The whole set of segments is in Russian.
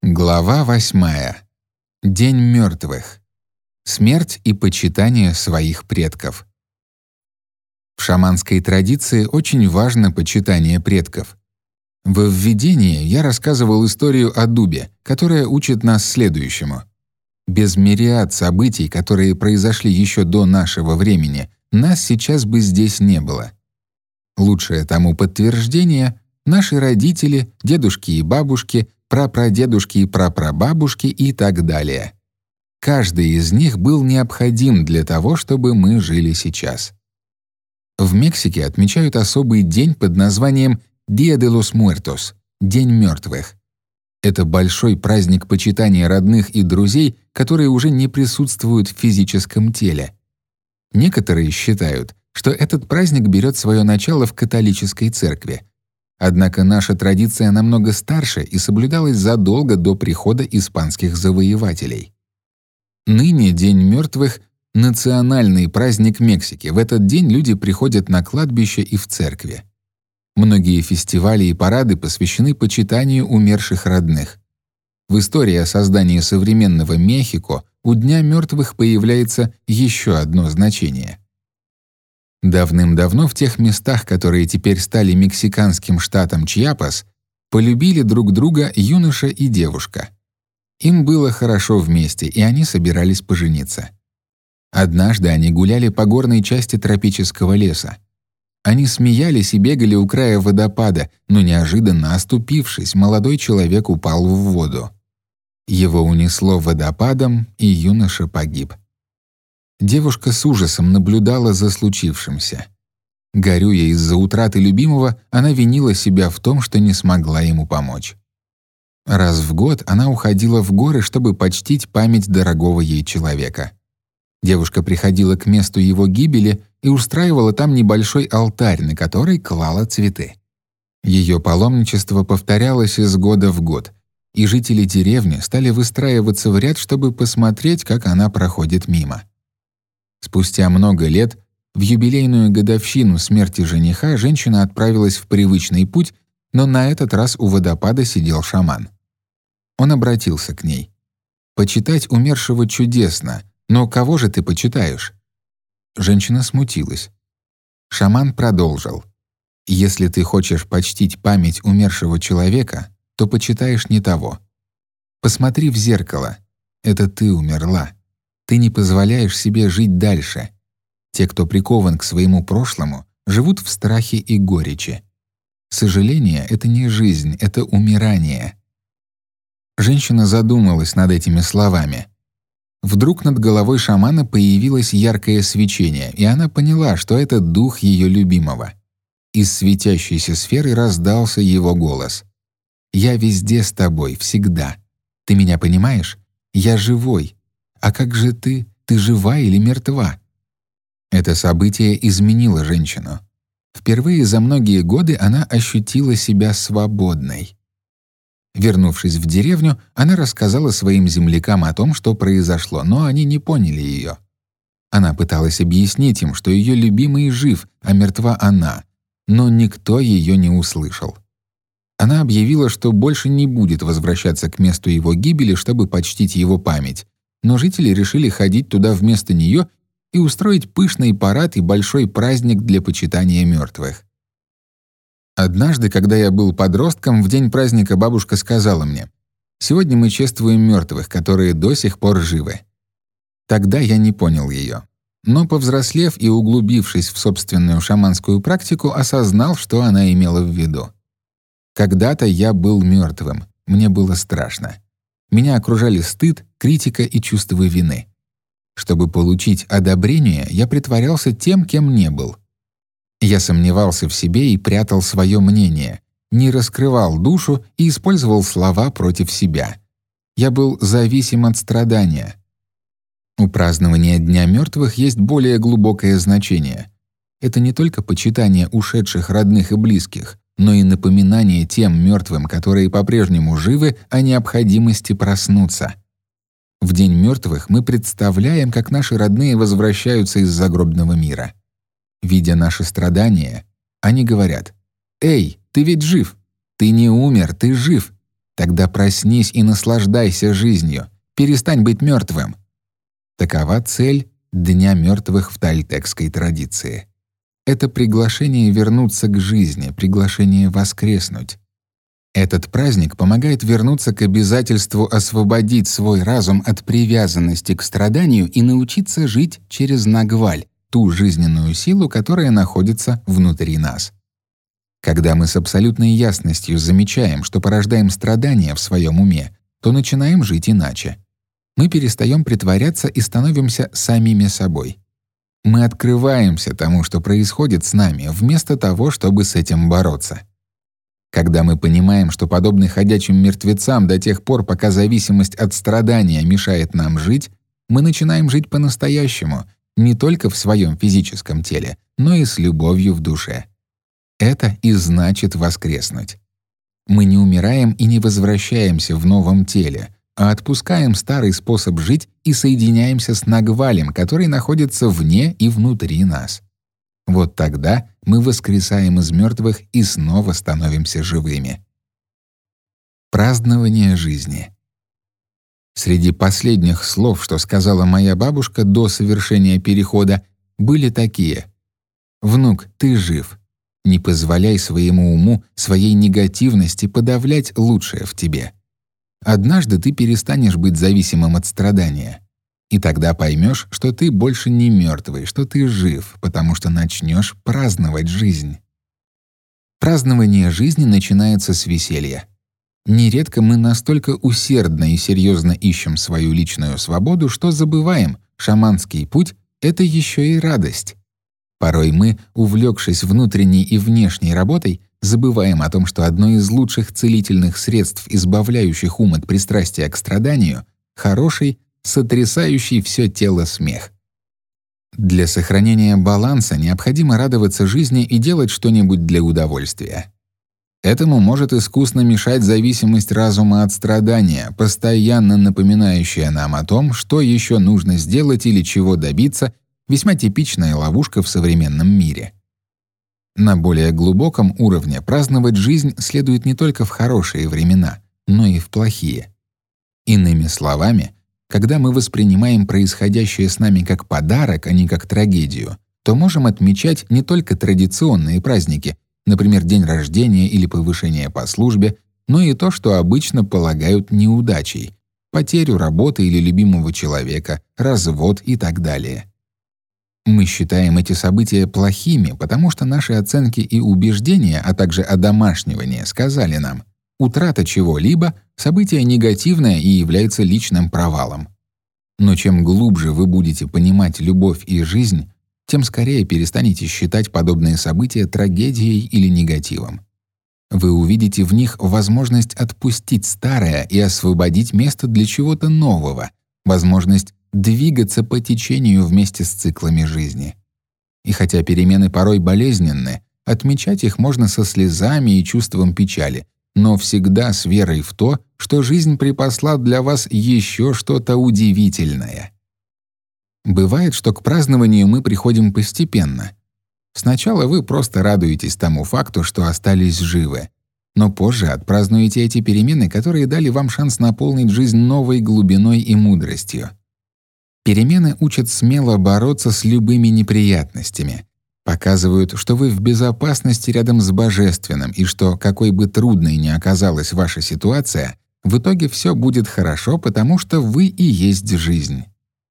Глава 8. День мертвых. Смерть и почитание своих предков. В шаманской традиции очень важно почитание предков. Во введении я рассказывал историю о дубе, которая учит нас следующему. Без мириад событий, которые произошли еще до нашего времени, нас сейчас бы здесь не было. Лучшее тому подтверждение — наши родители, дедушки и бабушки, прапрадедушки и прапрабабушки и так далее. Каждый из них был необходим для того, чтобы мы жили сейчас. В Мексике отмечают особый день под названием Día de los Muertos — День мертвых. Это большой праздник почитания родных и друзей, которые уже не присутствуют в физическом теле. Некоторые считают, что этот праздник берет свое начало в католической церкви. Однако наша традиция намного старше и соблюдалась задолго до прихода испанских завоевателей. Ныне День мертвых — национальный праздник Мексики. В этот день люди приходят на кладбище и в церкви. Многие фестивали и парады посвящены почитанию умерших родных. В истории о создании современного Мехико у Дня мертвых появляется еще одно значение. Давным-давно в тех местах, которые теперь стали мексиканским штатом Чьяпас, полюбили друг друга юноша и девушка. Им было хорошо вместе, и они собирались пожениться. Однажды они гуляли по горной части тропического леса. Они смеялись и бегали у края водопада, но неожиданно, оступившись, молодой человек упал в воду. Его унесло водопадом, и юноша погиб. Девушка с ужасом наблюдала за случившимся. Горюя из-за утраты любимого, она винила себя в том, что не смогла ему помочь. Раз в год она уходила в горы, чтобы почтить память дорогого ей человека. Девушка приходила к месту его гибели и устраивала там небольшой алтарь, на который клала цветы. Ее паломничество повторялось из года в год, и жители деревни стали выстраиваться в ряд, чтобы посмотреть, как она проходит мимо. Спустя много лет, в юбилейную годовщину смерти жениха, женщина отправилась в привычный путь, но на этот раз у водопада сидел шаман. Он обратился к ней. «Почитать умершего чудесно, но кого же ты почитаешь?» Женщина смутилась. Шаман продолжил. «Если ты хочешь почтить память умершего человека, то почитаешь не того. Посмотри в зеркало. Это ты умерла. Ты не позволяешь себе жить дальше. Те, кто прикован к своему прошлому, живут в страхе и горечи. Сожаление — это не жизнь, это умирание». Женщина задумалась над этими словами. Вдруг над головой шамана появилось яркое свечение, и она поняла, что это дух ее любимого. Из светящейся сферы раздался его голос. «Я везде с тобой, всегда. Ты меня понимаешь? Я живой. А как же ты? Ты жива или мертва?» Это событие изменило женщину. Впервые за многие годы она ощутила себя свободной. Вернувшись в деревню, она рассказала своим землякам о том, что произошло, но они не поняли ее. Она пыталась объяснить им, что ее любимый жив, а мертва она, но никто ее не услышал. Она объявила, что больше не будет возвращаться к месту его гибели, чтобы почтить его память, но жители решили ходить туда вместо нее и устроить пышный парад и большой праздник для почитания мертвых. Однажды, когда я был подростком, в день праздника бабушка сказала мне: «Сегодня мы чествуем мертвых, которые до сих пор живы». Тогда я не понял ее. Но, повзрослев и углубившись в собственную шаманскую практику, осознал, что она имела в виду. Когда-то я был мертвым, мне было страшно. Меня окружали стыд, критика и чувство вины. Чтобы получить одобрение, я притворялся тем, кем не был. Я сомневался в себе и прятал свое мнение, не раскрывал душу и использовал слова против себя. Я был зависим от страдания. У празднования Дня мертвых есть более глубокое значение. Это не только почитание ушедших родных и близких, но и напоминание тем мертвым, которые по-прежнему живы, о необходимости проснуться. В День мертвых мы представляем, как наши родные возвращаются из загробного мира. Видя наши страдания, они говорят: «Эй, ты ведь жив! Ты не умер, ты жив! Тогда проснись и наслаждайся жизнью. Перестань быть мертвым. Такова цель Дня мертвых в тольтекской традиции. Это приглашение вернуться к жизни, приглашение воскреснуть. Этот праздник помогает вернуться к обязательству освободить свой разум от привязанности к страданию и научиться жить через нагваль, ту жизненную силу, которая находится внутри нас. Когда мы с абсолютной ясностью замечаем, что порождаем страдания в своем уме, то начинаем жить иначе. Мы перестаем притворяться и становимся самими собой. Мы открываемся тому, что происходит с нами, вместо того, чтобы с этим бороться. Когда мы понимаем, что подобны ходячим мертвецам до тех пор, пока зависимость от страдания мешает нам жить, мы начинаем жить по-настоящему, не только в своем физическом теле, но и с любовью в душе. Это и значит воскреснуть. Мы не умираем и не возвращаемся в новом теле, а отпускаем старый способ жить и соединяемся с нагвалем, который находится вне и внутри нас. Вот тогда мы воскресаем из мертвых и снова становимся живыми. Празднование жизни. Среди последних слов, что сказала моя бабушка до совершения перехода, были такие: «Внук, ты жив. Не позволяй своему уму, своей негативности подавлять лучшее в тебе. Однажды ты перестанешь быть зависимым от страдания. И тогда поймешь, что ты больше не мертвый, что ты жив, потому что начнешь праздновать жизнь». Празднование жизни начинается с веселья. Нередко мы настолько усердно и серьезно ищем свою личную свободу, что забываем, шаманский путь — это еще и радость. Порой мы, увлекшись внутренней и внешней работой, забываем о том, что одно из лучших целительных средств, избавляющих ум от пристрастия к страданию — хороший, сотрясающий все тело смех. Для сохранения баланса необходимо радоваться жизни и делать что-нибудь для удовольствия. Этому может искусно мешать зависимость разума от страдания, постоянно напоминающая нам о том, что еще нужно сделать или чего добиться, весьма типичная ловушка в современном мире. На более глубоком уровне праздновать жизнь следует не только в хорошие времена, но и в плохие. Иными словами, когда мы воспринимаем происходящее с нами как подарок, а не как трагедию, то можем отмечать не только традиционные праздники, например, день рождения или повышение по службе, но и то, что обычно полагают неудачей — потерю работы или любимого человека, развод и так далее. Мы считаем эти события плохими, потому что наши оценки и убеждения, а также одомашнивание сказали нам: утрата чего-либо — событие негативное и является личным провалом. Но чем глубже вы будете понимать любовь и жизнь, тем скорее перестанете считать подобные события трагедией или негативом. Вы увидите в них возможность отпустить старое и освободить место для чего-то нового, возможность двигаться по течению вместе с циклами жизни. И хотя перемены порой болезненны, отмечать их можно со слезами и чувством печали, но всегда с верой в то, что жизнь припасла для вас еще что-то удивительное. Бывает, что к празднованию мы приходим постепенно. Сначала вы просто радуетесь тому факту, что остались живы, но позже отпразднуете эти перемены, которые дали вам шанс наполнить жизнь новой глубиной и мудростью. Перемены учат смело бороться с любыми неприятностями, показывают, что вы в безопасности рядом с Божественным и что, какой бы трудной ни оказалась ваша ситуация, в итоге все будет хорошо, потому что вы и есть жизнь.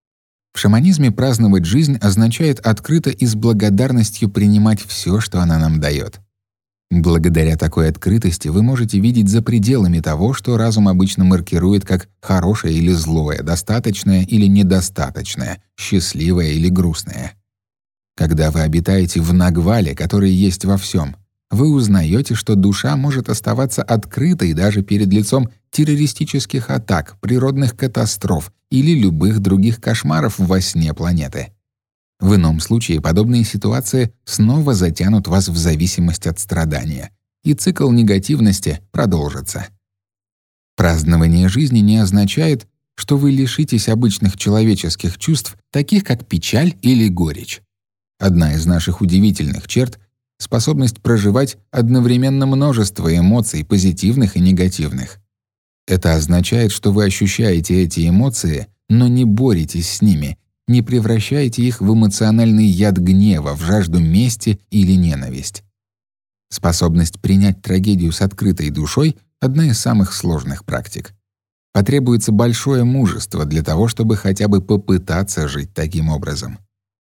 В шаманизме праздновать жизнь означает открыто и с благодарностью принимать все, что она нам дает. Благодаря такой открытости вы можете видеть за пределами того, что разум обычно маркирует как хорошее или злое, достаточное или недостаточное, счастливое или грустное. Когда вы обитаете в нагвале, который есть во всем, вы узнаете, что душа может оставаться открытой даже перед лицом террористических атак, природных катастроф или любых других кошмаров во сне планеты. В ином случае подобные ситуации снова затянут вас в зависимость от страдания, и цикл негативности продолжится. Празднование жизни не означает, что вы лишитесь обычных человеческих чувств, таких как печаль или горечь. Одна из наших удивительных черт — способность проживать одновременно множество эмоций, позитивных и негативных. Это означает, что вы ощущаете эти эмоции, но не боретесь с ними, не превращаете их в эмоциональный яд гнева, в жажду мести или ненависть. Способность принять трагедию с открытой душой — одна из самых сложных практик. Потребуется большое мужество для того, чтобы хотя бы попытаться жить таким образом.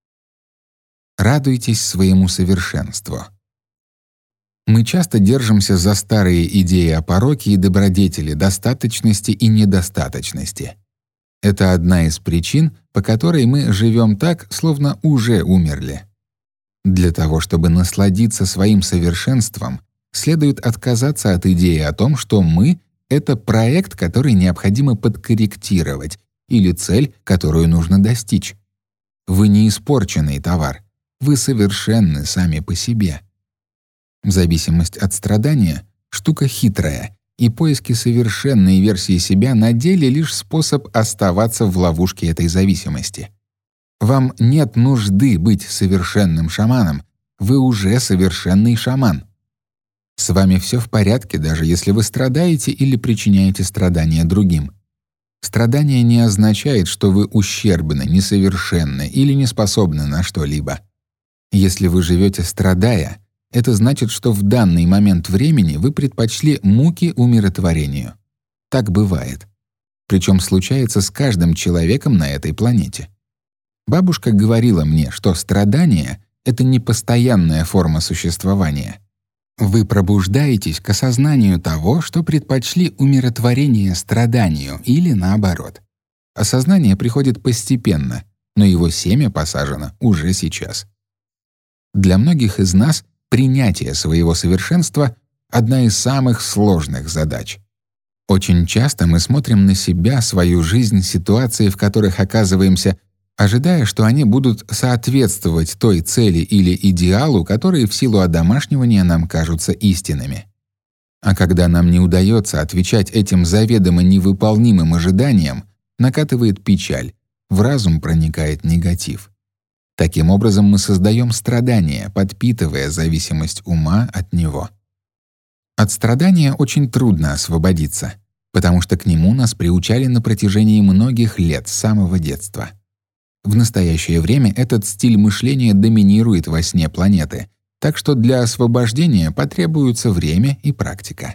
Радуйтесь своему совершенству. Мы часто держимся за старые идеи о пороке и добродетели, достаточности и недостаточности. Это одна из причин, по которой мы живем так, словно уже умерли. Для того, чтобы насладиться своим совершенством, следует отказаться от идеи о том, что мы — это проект, который необходимо подкорректировать, или цель, которую нужно достичь. Вы не испорченный товар, вы совершенны сами по себе. Зависимость от страдания — штука хитрая, и поиски совершенной версии себя на деле лишь способ оставаться в ловушке этой зависимости. Вам нет нужды быть совершенным шаманом, вы уже совершенный шаман. С вами все в порядке, даже если вы страдаете или причиняете страдания другим. Страдание не означает, что вы ущербны, несовершенны или не способны на что-либо. Если вы живете страдая, это значит, что в данный момент времени вы предпочли муки умиротворению. Так бывает. Причем случается с каждым человеком на этой планете. Бабушка говорила мне, что страдание — это не постоянная форма существования. Вы пробуждаетесь к осознанию того, что предпочли умиротворение страданию или наоборот. Осознание приходит постепенно, но его семя посажено уже сейчас. Для многих из нас принятие своего совершенства — одна из самых сложных задач. Очень часто мы смотрим на себя, свою жизнь, ситуации, в которых оказываемся, ожидая, что они будут соответствовать той цели или идеалу, которые в силу одомашнивания нам кажутся истинными. А когда нам не удается отвечать этим заведомо невыполнимым ожиданиям, накатывает печаль, в разум проникает негатив. Таким образом мы создаем страдание, подпитывая зависимость ума от него. От страдания очень трудно освободиться, потому что к нему нас приучали на протяжении многих лет с самого детства. В настоящее время этот стиль мышления доминирует во сне планеты, так что для освобождения потребуется время и практика.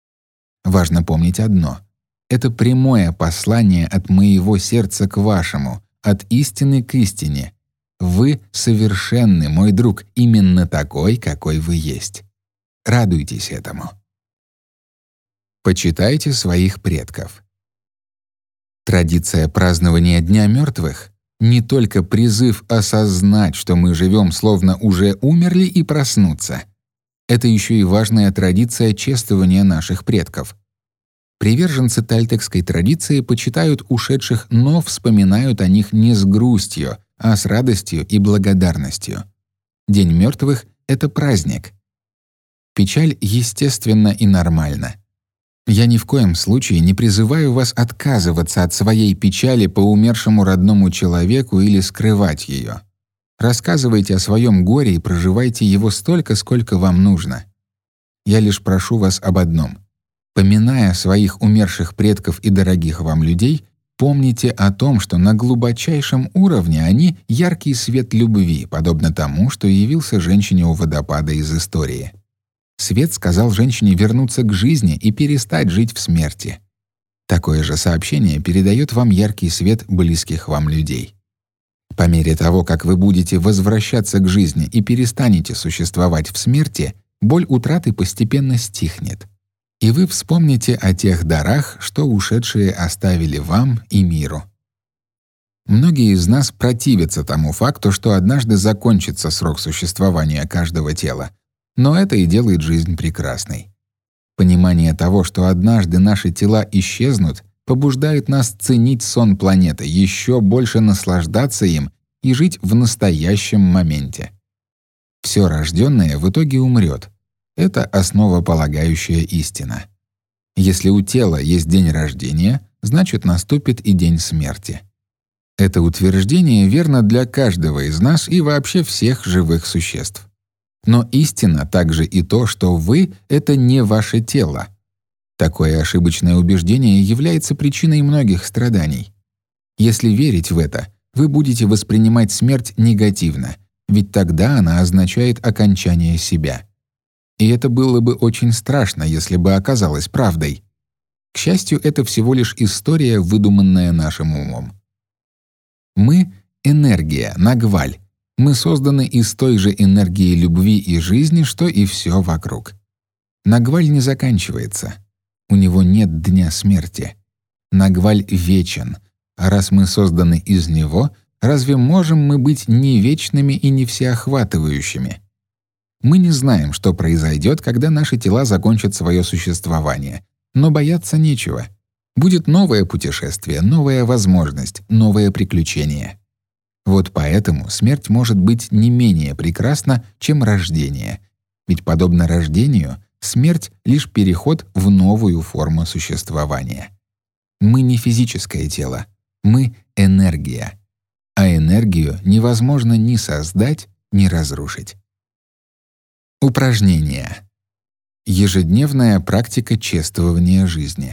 Важно помнить одно — это прямое послание от моего сердца к вашему, от истины к истине. Вы совершенны, мой друг, именно такой, какой вы есть. Радуйтесь этому. Почитайте своих предков. Традиция празднования Дня мертвых — не только призыв осознать, что мы живем, словно уже умерли, и проснуться. Это еще и важная традиция чествования наших предков. Приверженцы тальтекской традиции почитают ушедших, но вспоминают о них не с грустью, а с радостью и благодарностью. День мертвых — это праздник. Печаль естественна и нормальна. Я ни в коем случае не призываю вас отказываться от своей печали по умершему родному человеку или скрывать ее. Рассказывайте о своем горе и проживайте его столько, сколько вам нужно. Я лишь прошу вас об одном. Поминая своих умерших предков и дорогих вам людей, помните о том, что на глубочайшем уровне они — яркий свет любви, подобно тому, что явился женщине у водопада из истории. Свет сказал женщине вернуться к жизни и перестать жить в смерти. Такое же сообщение передает вам яркий свет близких вам людей. По мере того, как вы будете возвращаться к жизни и перестанете существовать в смерти, боль утраты постепенно стихнет. И вы вспомните о тех дарах, что ушедшие оставили вам и миру. Многие из нас противятся тому факту, что однажды закончится срок существования каждого тела, но это и делает жизнь прекрасной. Понимание того, что однажды наши тела исчезнут, побуждает нас ценить сон планеты, еще больше наслаждаться им и жить в настоящем моменте. Все рожденное в итоге умрет. Это основополагающая истина. Если у тела есть день рождения, значит, наступит и день смерти. Это утверждение верно для каждого из нас и вообще всех живых существ. Но истина также и то, что вы — это не ваше тело. Такое ошибочное убеждение является причиной многих страданий. Если верить в это, вы будете воспринимать смерть негативно, ведь тогда она означает окончание себя. И это было бы очень страшно, если бы оказалось правдой. К счастью, это всего лишь история, выдуманная нашим умом. Мы — энергия, нагваль. Мы созданы из той же энергии любви и жизни, что и все вокруг. Нагваль не заканчивается. У него нет дня смерти. Нагваль вечен. А раз мы созданы из него, разве можем мы быть не вечными и не всеохватывающими? Мы не знаем, что произойдет, когда наши тела закончат свое существование, но бояться нечего. Будет новое путешествие, новая возможность, новое приключение. Вот поэтому смерть может быть не менее прекрасна, чем рождение. Ведь подобно рождению, смерть — лишь переход в новую форму существования. Мы не физическое тело, мы — энергия. А энергию невозможно ни создать, ни разрушить. Упражнения. Ежедневная практика чествования жизни.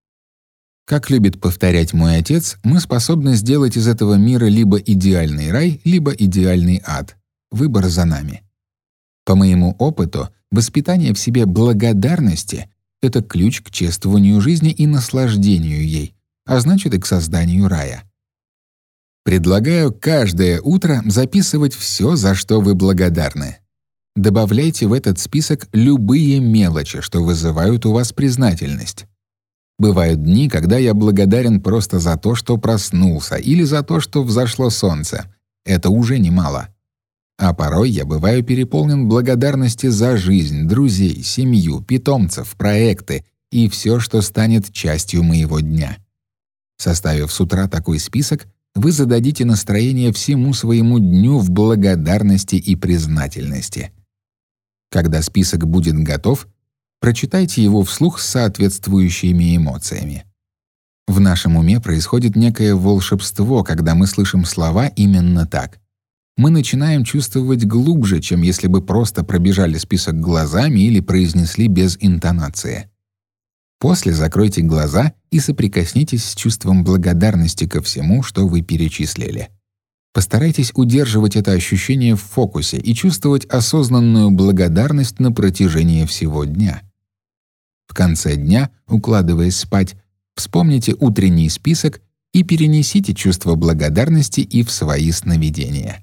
Как любит повторять мой отец, мы способны сделать из этого мира либо идеальный рай, либо идеальный ад. Выбор за нами. По моему опыту, воспитание в себе благодарности — это ключ к чествованию жизни и наслаждению ей, а значит и к созданию рая. Предлагаю каждое утро записывать все, за что вы благодарны. Добавляйте в этот список любые мелочи, что вызывают у вас признательность. Бывают дни, когда я благодарен просто за то, что проснулся, или за то, что взошло солнце. Это уже немало. А порой я бываю переполнен благодарности за жизнь, друзей, семью, питомцев, проекты и все, что станет частью моего дня. Составив с утра такой список, вы зададите настроение всему своему дню в благодарности и признательности. Когда список будет готов, прочитайте его вслух с соответствующими эмоциями. В нашем уме происходит некое волшебство, когда мы слышим слова именно так. Мы начинаем чувствовать глубже, чем если бы просто пробежали список глазами или произнесли без интонации. После закройте глаза и соприкоснитесь с чувством благодарности ко всему, что вы перечислили. Постарайтесь удерживать это ощущение в фокусе и чувствовать осознанную благодарность на протяжении всего дня. В конце дня, укладываясь спать, вспомните утренний список и перенесите чувство благодарности и в свои сновидения.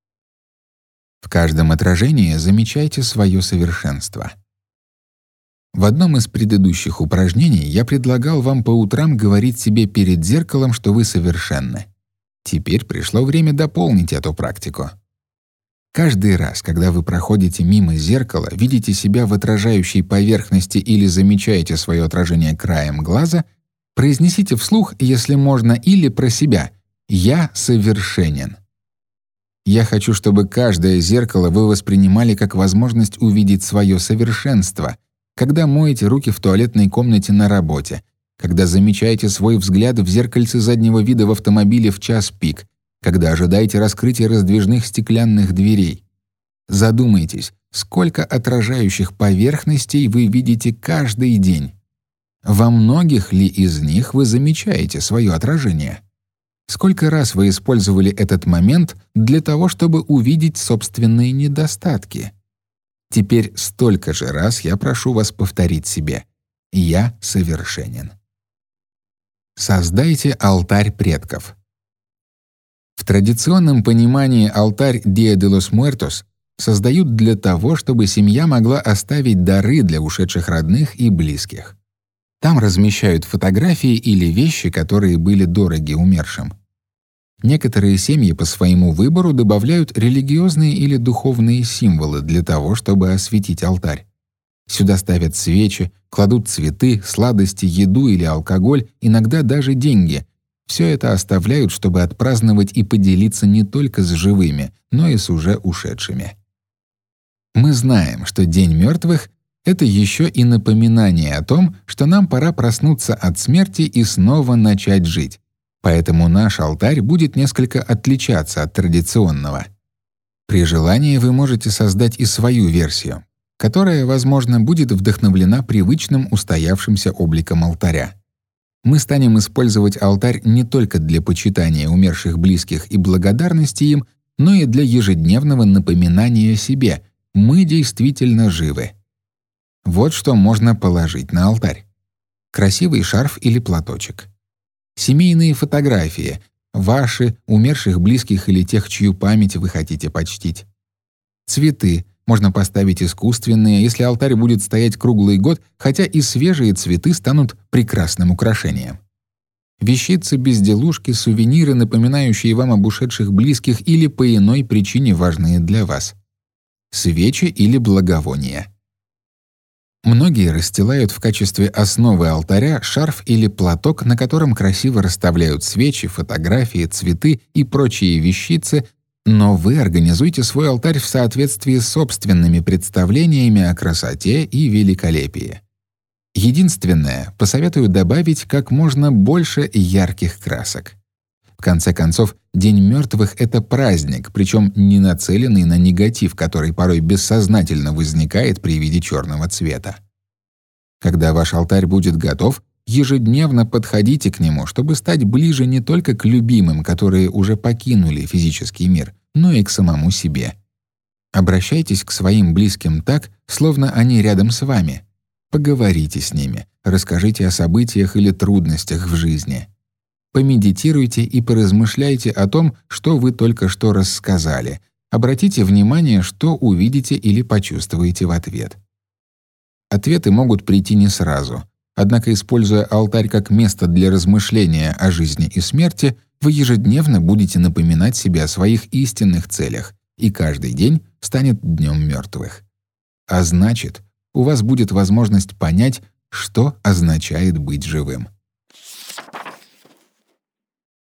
В каждом отражении замечайте свое совершенство. В одном из предыдущих упражнений я предлагал вам по утрам говорить себе перед зеркалом, что вы совершенны. Теперь пришло время дополнить эту практику. Каждый раз, когда вы проходите мимо зеркала, видите себя в отражающей поверхности или замечаете свое отражение краем глаза, произнесите вслух, если можно, или про себя: «Я совершенен». Я хочу, чтобы каждое зеркало вы воспринимали как возможность увидеть свое совершенство, когда моете руки в туалетной комнате на работе, когда замечаете свой взгляд в зеркальце заднего вида в автомобиле в час пик, когда ожидаете раскрытия раздвижных стеклянных дверей. Задумайтесь, сколько отражающих поверхностей вы видите каждый день. Во многих ли из них вы замечаете свое отражение? Сколько раз вы использовали этот момент для того, чтобы увидеть собственные недостатки? Теперь столько же раз я прошу вас повторить себе: «Я совершенен». Создайте алтарь предков. В традиционном понимании алтарь Dia de los Muertos создают для того, чтобы семья могла оставить дары для ушедших родных и близких. Там размещают фотографии или вещи, которые были дороги умершим. Некоторые семьи по своему выбору добавляют религиозные или духовные символы для того, чтобы осветить алтарь. Сюда ставят свечи, кладут цветы, сладости, еду или алкоголь, иногда даже деньги. Все это оставляют, чтобы отпраздновать и поделиться не только с живыми, но и с уже ушедшими. Мы знаем, что День мертвых — это еще и напоминание о том, что нам пора проснуться от смерти и снова начать жить. Поэтому наш алтарь будет несколько отличаться от традиционного. При желании вы можете создать и свою версию. которая, возможно, будет вдохновлена привычным устоявшимся обликом алтаря. Мы станем использовать алтарь не только для почитания умерших близких и благодарности им, но и для ежедневного напоминания себе: мы действительно живы. Вот что можно положить на алтарь: красивый шарф или платочек, семейные фотографии, ваши, умерших близких или тех, чью память вы хотите почтить, цветы. Можно поставить искусственные, если алтарь будет стоять круглый год, хотя и свежие цветы станут прекрасным украшением. Вещицы, безделушки, сувениры, напоминающие вам об ушедших близких или по иной причине важные для вас. Свечи или благовония. Многие расстилают в качестве основы алтаря шарф или платок, на котором красиво расставляют свечи, фотографии, цветы и прочие вещицы, но вы организуйте свой алтарь в соответствии с собственными представлениями о красоте и великолепии. Единственное, посоветую добавить как можно больше ярких красок. В конце концов, День мертвых — это праздник, причем не нацеленный на негатив, который порой бессознательно возникает при виде черного цвета. Когда ваш алтарь будет готов, ежедневно подходите к нему, чтобы стать ближе не только к любимым, которые уже покинули физический мир, но и к самому себе. Обращайтесь к своим близким так, словно они рядом с вами. Поговорите с ними, расскажите о событиях или трудностях в жизни. Помедитируйте и поразмышляйте о том, что вы только что рассказали. Обратите внимание, что увидите или почувствуете в ответ. Ответы могут прийти не сразу. Однако, используя алтарь как место для размышления о жизни и смерти, вы ежедневно будете напоминать себе о своих истинных целях, и каждый день станет днем мертвых. А значит, у вас будет возможность понять, что означает быть живым.